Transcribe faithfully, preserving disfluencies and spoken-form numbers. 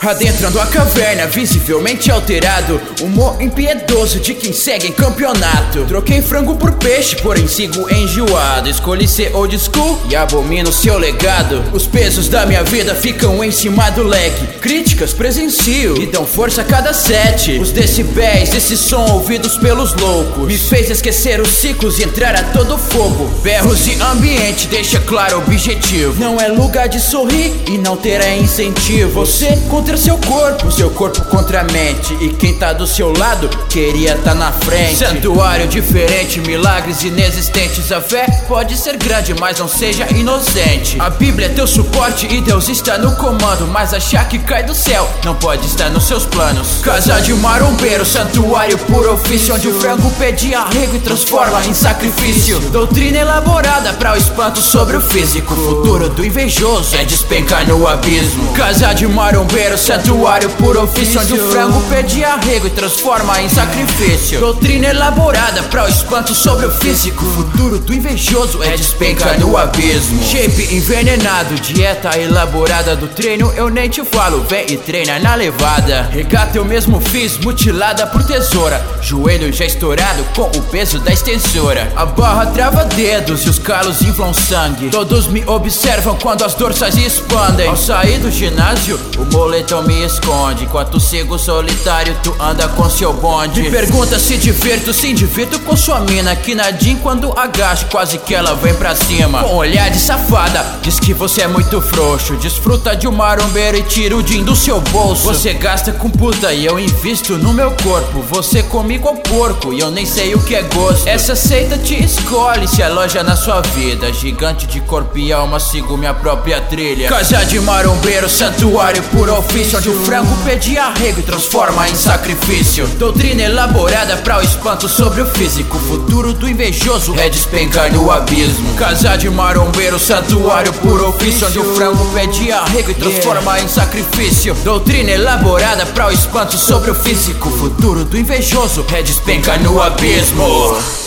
Adentrando a caverna, visivelmente alterado, humor impiedoso de quem segue em campeonato. Troquei frango por peixe, porém sigo enjoado. Escolhi ser old school e abomino seu legado. Os pesos da minha vida ficam em cima do leque. Críticas presencio e dão força a cada set. Os decibéis desse som ouvidos pelos loucos me fez esquecer os ciclos e entrar a todo fogo. Berros e ambiente deixa claro o objetivo. Não é lugar de sorrir e não terá incentivo. Você contra seu corpo, seu corpo contra a mente. E quem tá do seu lado queria tá na frente. Santuário diferente, milagres inexistentes. A fé pode ser grande, mas não seja inocente. A Bíblia é teu suporte e Deus está no comando. Mas achar que cai do céu não pode estar nos seus planos. Casa de marombeiro, santuário por ofício, onde o frango pede arrego e transforma em sacrifício. Doutrina elaborada pra o espanto sobre o físico. O futuro do invejoso é despencar no abismo. Casa de marombeiro, santuário por ofício, onde o frango pede arrego e transforma em sacrifício. Doutrina elaborada pra o espanto sobre o físico. O futuro do invejoso é despencar no abismo. Shape envenenado, dieta elaborada do treino, eu nem te falo, vem e treina na levada. Regata eu mesmo fiz, mutilada por tesoura. Joelho já estourado com o peso da extensora. A barra trava dedos e os calos inflam sangue. Todos me observam quando as dorsais expandem. Ao sair do ginásio, o moletom me esconde. Enquanto sigo solitário, tu anda com seu bonde. Me pergunta se divirto, sim divirto com sua mina. Que nadinho quando agacho, quase que ela vem pra cima. Com olhar de safada, diz que você é muito frouxo. Desfruta de um marombeiro e tira o din do seu bolso. Você gasta com puta e eu invisto no meu corpo. Você comigo ao porco e eu nem sei o que é gosto. Essa seita te escolhe, se aloja na sua vida. Gigante de corpo e alma, sigo minha própria trilha. Casa de marombeiro, santuário por ofício, onde o frango pede arrego e transforma em sacrifício. Doutrina elaborada pra o espanto sobre o físico. O futuro do invejoso é despencar no abismo. Casa de marombeiro, santuário por ofício, onde o frango pede arrego e transforma em sacrifício. Doutrina elaborada pra o espanto sobre o físico. O futuro do invejoso é despencar no abismo.